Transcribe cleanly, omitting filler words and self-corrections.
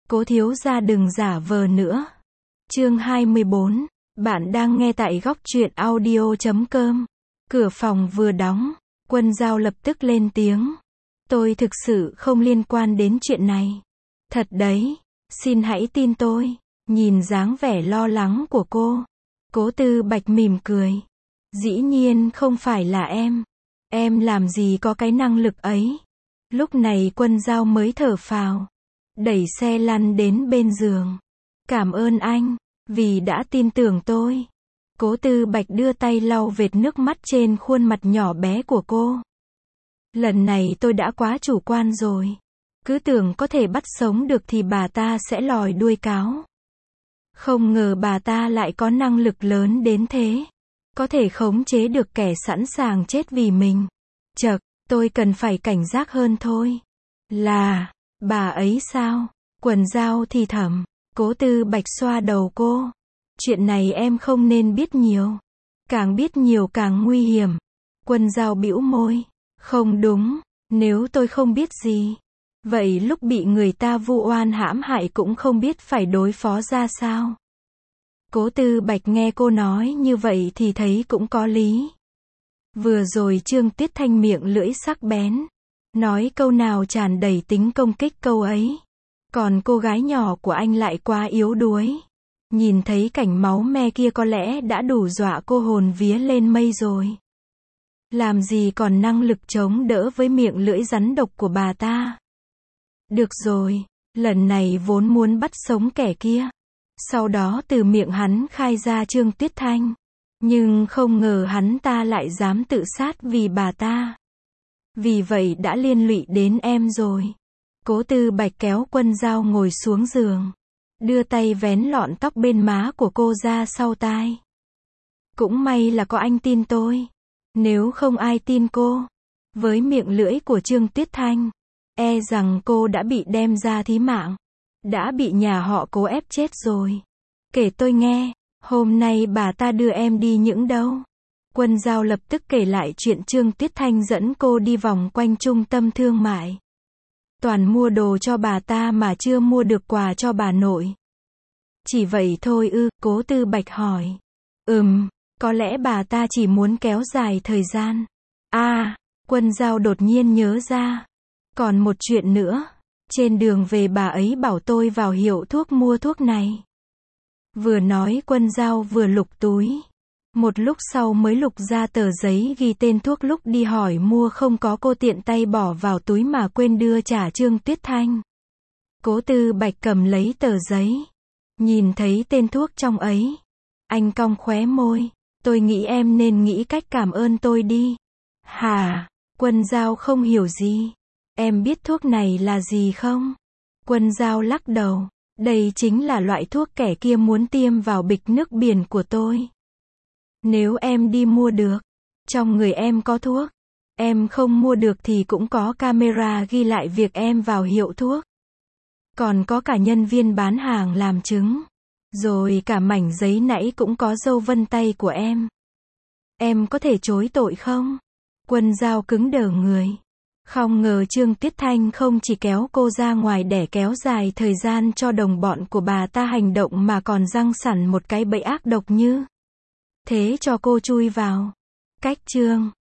Cố thiếu gia đừng giả vờ nữa. Chương 24. Bạn đang nghe tại góc truyện audio.com. Cửa phòng vừa đóng, Quân Dao lập tức lên tiếng. Tôi thực sự không liên quan đến chuyện này. Thật đấy, xin hãy tin tôi. Nhìn dáng vẻ lo lắng của cô, Cố Tư Bạch mỉm cười. Dĩ nhiên không phải là em. Em làm gì có cái năng lực ấy. Lúc này Quân Dao mới thở phào, đẩy xe lăn đến bên giường. Cảm ơn anh, vì đã tin tưởng tôi. Cố Tư Bạch đưa tay lau vệt nước mắt trên khuôn mặt nhỏ bé của cô. Lần này tôi đã quá chủ quan rồi. Cứ tưởng có thể bắt sống được thì bà ta sẽ lòi đuôi cáo. Không ngờ bà ta lại có năng lực lớn đến thế. Có thể khống chế được kẻ sẵn sàng chết vì mình. Chậc, tôi cần phải cảnh giác hơn thôi. Là, bà ấy sao? Quần Dao thì thầm. Cố Tư Bạch xoa đầu cô. Chuyện này em không nên biết nhiều. Càng biết nhiều càng nguy hiểm. Quân Dao bĩu môi. Không đúng, nếu tôi không biết gì, vậy lúc bị người ta vu oan hãm hại cũng không biết phải đối phó ra sao. Cố Tư Bạch nghe cô nói như vậy thì thấy cũng có lý. Vừa rồi Trương Tuyết Thanh miệng lưỡi sắc bén, nói câu nào tràn đầy tính công kích câu ấy. Còn cô gái nhỏ của anh lại quá yếu đuối. Nhìn thấy cảnh máu me kia có lẽ đã đủ dọa cô hồn vía lên mây rồi. Làm gì còn năng lực chống đỡ với miệng lưỡi rắn độc của bà ta. Được rồi, lần này vốn muốn bắt sống kẻ kia. Sau đó từ miệng hắn khai ra Trương Tuyết Thanh. Nhưng không ngờ hắn ta lại dám tự sát vì bà ta. Vì vậy đã liên lụy đến em rồi. Cố Tư Bạch kéo Quân Dao ngồi xuống giường. Đưa tay vén lọn tóc bên má của cô ra sau tai. Cũng may là có anh tin tôi. Nếu không ai tin cô, với miệng lưỡi của Trương Tuyết Thanh, e rằng cô đã bị đem ra thí mạng. Đã bị nhà họ Cố ép chết rồi. Kể tôi nghe, hôm nay bà ta đưa em đi những đâu? Quân Dao lập tức kể lại chuyện Trương Tuyết Thanh dẫn cô đi vòng quanh trung tâm thương mại. Toàn mua đồ cho bà ta mà chưa mua được quà cho bà nội. Chỉ vậy thôi ư? Cố Tư Bạch hỏi. Có lẽ bà ta chỉ muốn kéo dài thời gian. Quân Dao đột nhiên nhớ ra. Còn một chuyện nữa. Trên đường về bà ấy bảo tôi vào hiệu thuốc mua thuốc này. Vừa nói Quân Dao vừa lục túi. Một lúc sau mới lục ra tờ giấy ghi tên thuốc, lúc đi hỏi mua không có, cô tiện tay bỏ vào túi mà quên đưa trả Trương Tuyết Thanh. Cố Tư Bạch cầm lấy tờ giấy. Nhìn thấy tên thuốc trong ấy. Anh cong khóe môi. Tôi nghĩ em nên nghĩ cách cảm ơn tôi đi. Hả? Quân Dao không hiểu gì. Em biết thuốc này là gì không? Quân Dao lắc đầu. Đây chính là loại thuốc kẻ kia muốn tiêm vào bịch nước biển của tôi. Nếu em đi mua được, trong người em có thuốc. Em không mua được thì cũng có camera ghi lại việc em vào hiệu thuốc. Còn có cả nhân viên bán hàng làm chứng. Rồi cả mảnh giấy nãy cũng có dấu vân tay của em. Em có thể chối tội không? Quân Dao cứng đờ người. Không ngờ Trương Tuyết Thanh không chỉ kéo cô ra ngoài để kéo dài thời gian cho đồng bọn của bà ta hành động mà còn răng sẵn một cái bẫy ác độc như thế cho cô chui vào. Cách Trương